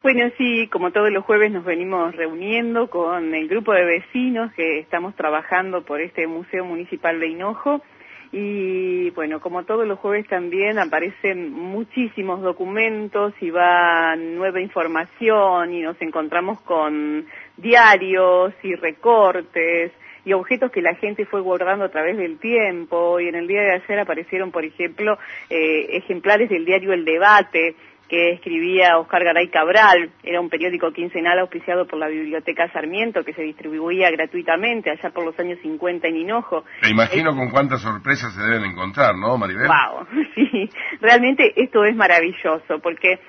Bueno, sí, como todos los jueves nos venimos reuniendo con el grupo de vecinos que estamos trabajando por este Museo Municipal de Hinojo y bueno, como todos los jueves también aparecen muchísimos documentos y va nueva información y nos encontramos con diarios y recortes y objetos que la gente fue guardando a través del tiempo y en el día de ayer aparecieron, por ejemplo, ejemplares del diario El Debate, que escribía Oscar Garay Cabral. Era un periódico quincenal auspiciado por la Biblioteca Sarmiento que se distribuía gratuitamente allá por los años 50 en Hinojo. Me imagino con cuántas sorpresas se deben encontrar, ¿no, Maribel? Wow, sí, realmente esto es maravilloso porque,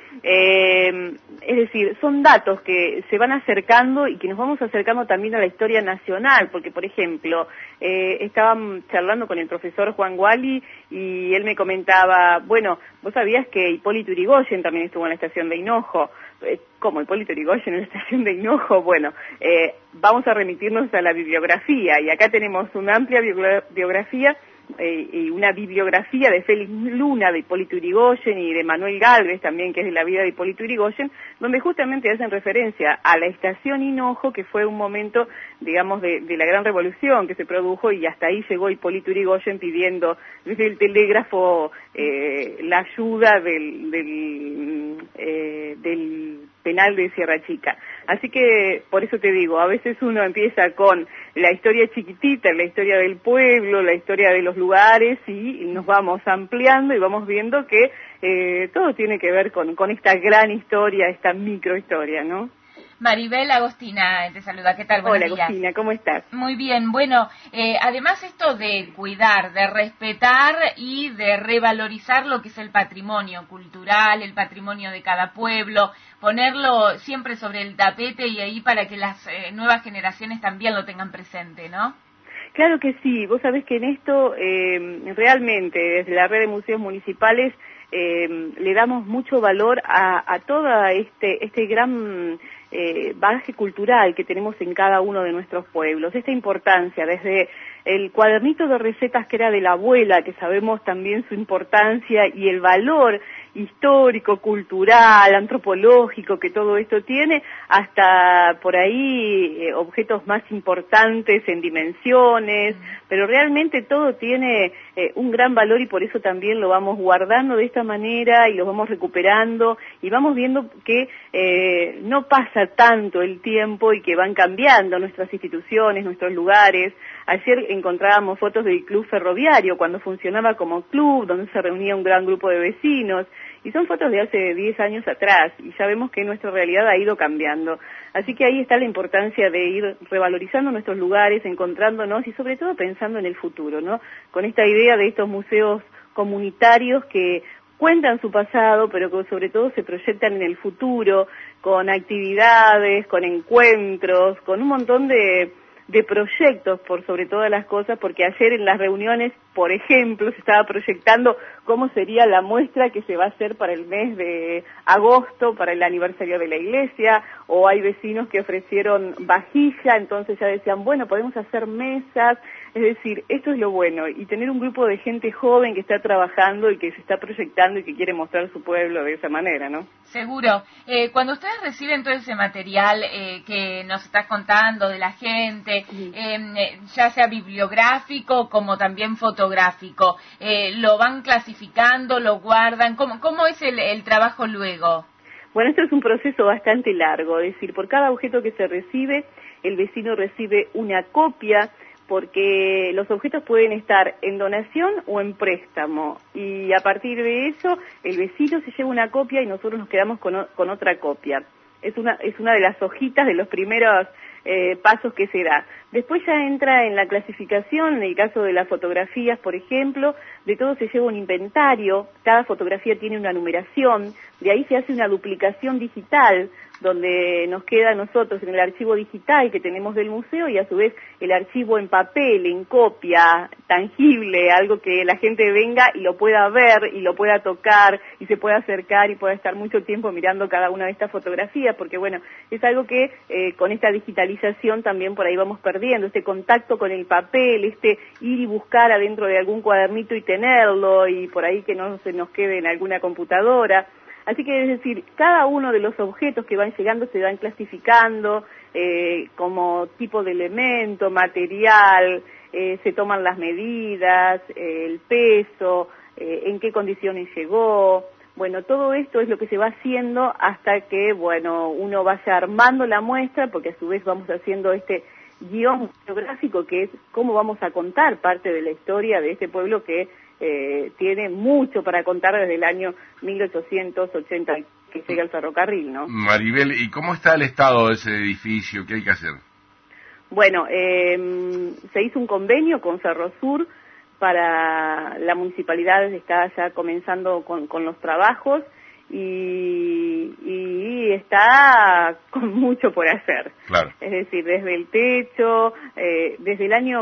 es decir, son datos que se van acercando y que nos vamos acercando también a la historia nacional, porque, por ejemplo, estaba charlando con el profesor Juan Guali y él me comentaba, bueno, ¿vos sabías que Hipólito Yrigoyen también estuvo en la estación de Hinojo? ¿Cómo Hipólito Yrigoyen en la estación de Hinojo? Bueno, vamos a remitirnos a la bibliografía y acá tenemos una amplia biografía y una bibliografía de Félix Luna, de Hipólito Yrigoyen y de Manuel Gálvez también, que es de la vida de Hipólito Yrigoyen, donde justamente hacen referencia a la estación Hinojo, que fue un momento, digamos, de la gran revolución que se produjo y hasta ahí llegó Hipólito Yrigoyen pidiendo desde el telégrafo la ayuda del penal de Sierra Chica. Así que, por eso te digo, a veces uno empieza con la historia chiquitita, la historia del pueblo, la historia de los lugares y nos vamos ampliando y vamos viendo que todo tiene que ver con esta gran historia, esta microhistoria, ¿no? Maribel Agostina te saluda, ¿qué tal? Buenos días. Hola Agostina, ¿cómo estás? Muy bien, bueno, además esto de cuidar, de respetar y de revalorizar lo que es el patrimonio cultural, el patrimonio de cada pueblo, ponerlo siempre sobre el tapete y ahí para que las nuevas generaciones también lo tengan presente, ¿no? Claro que sí, vos sabés que en esto realmente desde la red de museos municipales le damos mucho valor a toda este gran bagaje cultural que tenemos en cada uno de nuestros pueblos, esta importancia desde el cuadernito de recetas que era de la abuela, que sabemos también su importancia y el valor histórico, cultural, antropológico que todo esto tiene, hasta por ahí objetos más importantes en dimensiones, pero realmente todo tiene un gran valor y por eso también lo vamos guardando de esta manera y lo vamos recuperando y vamos viendo que no pasa tanto el tiempo y que van cambiando nuestras instituciones, nuestros lugares. Ayer encontrábamos fotos del Club Ferroviario cuando funcionaba como club, donde se reunía un gran grupo de vecinos, y son fotos de hace 10 años atrás, y ya vemos que nuestra realidad ha ido cambiando. Así que ahí está la importancia de ir revalorizando nuestros lugares, encontrándonos y sobre todo pensando en el futuro, ¿no? Con esta idea de estos museos comunitarios que cuentan su pasado, pero que sobre todo se proyectan en el futuro, con actividades, con encuentros, con un montón de proyectos por sobre todas las cosas, porque ayer en las reuniones, por ejemplo, se estaba proyectando cómo sería la muestra que se va a hacer para el mes de agosto, para el aniversario de la iglesia, o hay vecinos que ofrecieron vajilla, entonces ya decían, bueno, podemos hacer mesas, es decir, esto es lo bueno, y tener un grupo de gente joven que está trabajando y que se está proyectando y que quiere mostrar su pueblo de esa manera, ¿no? Seguro. Cuando ustedes reciben todo ese material que nos estás contando de la gente, sí, ya sea bibliográfico como también fotográfico, ¿lo van clasificando, lo guardan? ¿Cómo es el trabajo luego? Bueno, esto es un proceso bastante largo, es decir, por cada objeto que se recibe, el vecino recibe una copia, porque los objetos pueden estar en donación o en préstamo, y a partir de eso el vecino se lleva una copia y nosotros nos quedamos con otra copia. Es una de las hojitas de los primeros pasos que se da. Después ya entra en la clasificación, en el caso de las fotografías, por ejemplo, de todo se lleva un inventario, cada fotografía tiene una numeración, de ahí se hace una duplicación digital, donde nos queda a nosotros en el archivo digital que tenemos del museo y a su vez el archivo en papel, en copia, tangible, algo que la gente venga y lo pueda ver y lo pueda tocar y se pueda acercar y pueda estar mucho tiempo mirando cada una de estas fotografías, porque bueno, es algo que con esta digitalización también por ahí vamos perdiendo, este contacto con el papel, este ir y buscar adentro de algún cuadernito y tenerlo y por ahí que no se nos quede en alguna computadora. Así que es decir, cada uno de los objetos que van llegando se van clasificando como tipo de elemento, material, se toman las medidas, el peso, en qué condiciones llegó. Bueno, todo esto es lo que se va haciendo hasta que, bueno, uno vaya armando la muestra, porque a su vez vamos haciendo este guión geográfico que es cómo vamos a contar parte de la historia de este pueblo que tiene mucho para contar desde el año 1880 que llega el ferrocarril, ¿no? Maribel, ¿y cómo está el estado de ese edificio? ¿Qué hay que hacer? Bueno, se hizo un convenio con Ferrosur para la municipalidad, está ya comenzando con los trabajos y está con mucho por hacer. Claro. Es decir, desde el techo, desde el año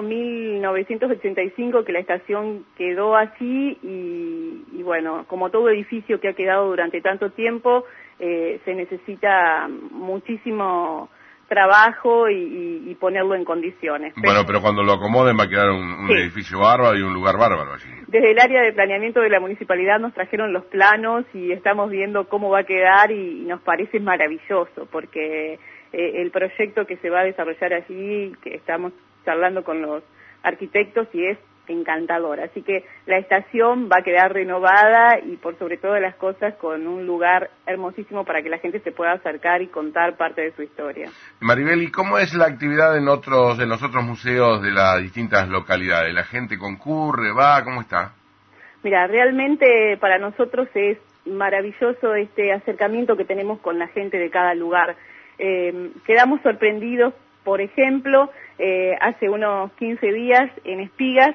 1985 que la estación quedó así y bueno, como todo edificio que ha quedado durante tanto tiempo, se necesita muchísimo trabajo y ponerlo en condiciones. Bueno, pero cuando lo acomoden va a quedar un edificio bárbaro y un lugar bárbaro allí. Desde el área de planeamiento de la municipalidad nos trajeron los planos y estamos viendo cómo va a quedar y nos parece maravilloso porque el proyecto que se va a desarrollar allí, que estamos charlando con los arquitectos y es encantador. Así que la estación va a quedar renovada y por sobre todas las cosas con un lugar hermosísimo para que la gente se pueda acercar y contar parte de su historia. Maribel, ¿y cómo es la actividad en los otros museos de las distintas localidades? ¿La gente concurre, va? ¿Cómo está? Mira, realmente para nosotros es maravilloso este acercamiento que tenemos con la gente de cada lugar. Quedamos sorprendidos, por ejemplo, hace unos 15 días en Espigas,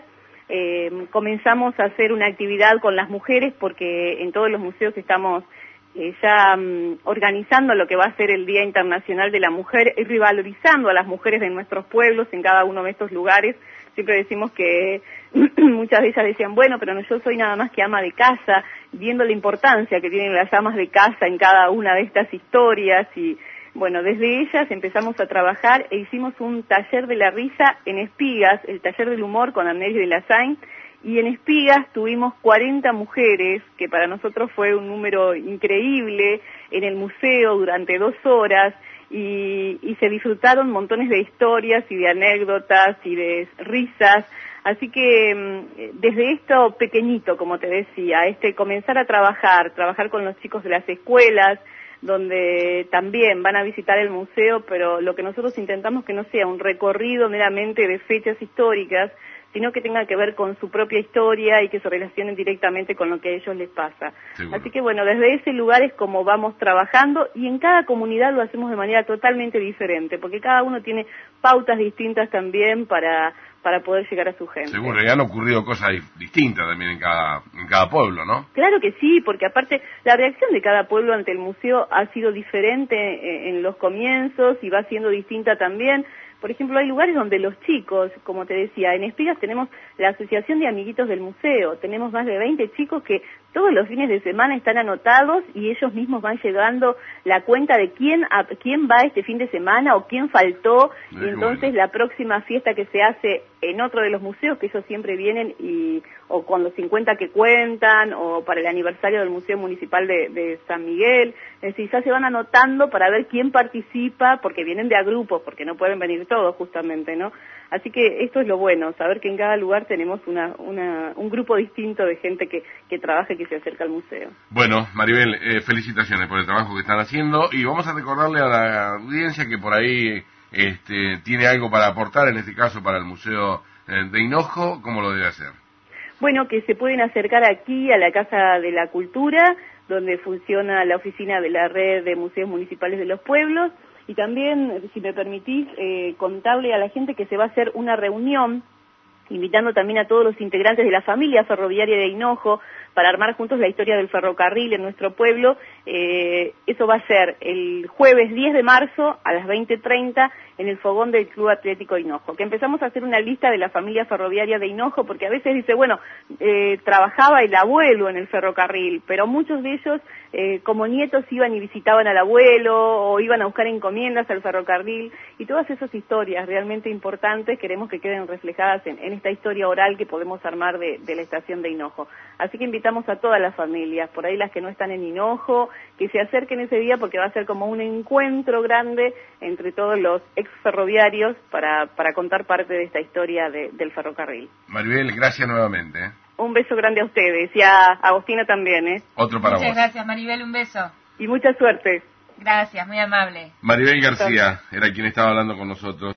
comenzamos a hacer una actividad con las mujeres porque en todos los museos estamos ya organizando lo que va a ser el Día Internacional de la Mujer y revalorizando a las mujeres de nuestros pueblos en cada uno de estos lugares. Siempre decimos que muchas de ellas decían, bueno, pero no, yo soy nada más que ama de casa, viendo la importancia que tienen las amas de casa en cada una de estas historias y bueno, desde ellas empezamos a trabajar e hicimos un taller de la risa en Espigas, el taller del humor con Amneris de la Sain, y en Espigas tuvimos 40 mujeres, que para nosotros fue un número increíble, en el museo durante 2 horas, y se disfrutaron montones de historias y de anécdotas y de risas, así que desde esto pequeñito, como te decía, comenzar a trabajar con los chicos de las escuelas, donde también van a visitar el museo, pero lo que nosotros intentamos que no sea un recorrido meramente de fechas históricas, sino que tenga que ver con su propia historia y que se relacionen directamente con lo que a ellos les pasa. Seguro. Así que bueno, desde ese lugar es como vamos trabajando y en cada comunidad lo hacemos de manera totalmente diferente, porque cada uno tiene pautas distintas también para poder llegar a su gente. Seguro, y han ocurrido cosas distintas también en cada pueblo, ¿no? Claro que sí, porque aparte la reacción de cada pueblo ante el museo ha sido diferente en los comienzos y va siendo distinta también. Por ejemplo, hay lugares donde los chicos, como te decía, en Espigas tenemos la Asociación de Amiguitos del Museo, tenemos más de 20 chicos que todos los fines de semana están anotados y ellos mismos van llegando la cuenta de quién va este fin de semana o quién faltó, y entonces la próxima fiesta que se hace en otro de los museos, que ellos siempre vienen, o con los 50 que cuentan, o para el aniversario del Museo Municipal de San Miguel, es decir, ya se van anotando para ver quién participa, porque vienen de a grupos, porque no pueden venir todos justamente, ¿no? Así que esto es lo bueno, saber que en cada lugar tenemos un grupo distinto de gente que trabaja y que se acerca al museo. Bueno, Maribel, felicitaciones por el trabajo que están haciendo y vamos a recordarle a la audiencia que por ahí tiene algo para aportar, en este caso para el Museo de Hinojo, ¿cómo lo debe hacer? Bueno, que se pueden acercar aquí a la Casa de la Cultura, donde funciona la oficina de la Red de Museos Municipales de los Pueblos, y también, si me permitís, contarle a la gente que se va a hacer una reunión, invitando también a todos los integrantes de la familia ferroviaria de Hinojo, para armar juntos la historia del ferrocarril en nuestro pueblo. Eso va a ser el jueves 10 de marzo a las 20:30 en el fogón del Club Atlético Hinojo, que empezamos a hacer una lista de la familia ferroviaria de Hinojo, porque a veces dice, bueno, trabajaba el abuelo en el ferrocarril, pero muchos de ellos como nietos iban y visitaban al abuelo o iban a buscar encomiendas al ferrocarril, y todas esas historias realmente importantes queremos que queden reflejadas en esta historia oral que podemos armar de la estación de Hinojo. Así que invitamos a todas las familias, por ahí las que no están en Hinojo, que se acerquen ese día porque va a ser como un encuentro grande entre todos los ex ferroviarios para contar parte de esta historia del ferrocarril. Maribel, gracias nuevamente. Un beso grande a ustedes y a Agostina también. Otro para vos. Muchas gracias, Maribel, un beso. Y mucha suerte. Gracias, muy amable. Maribel García era quien estaba hablando con nosotros.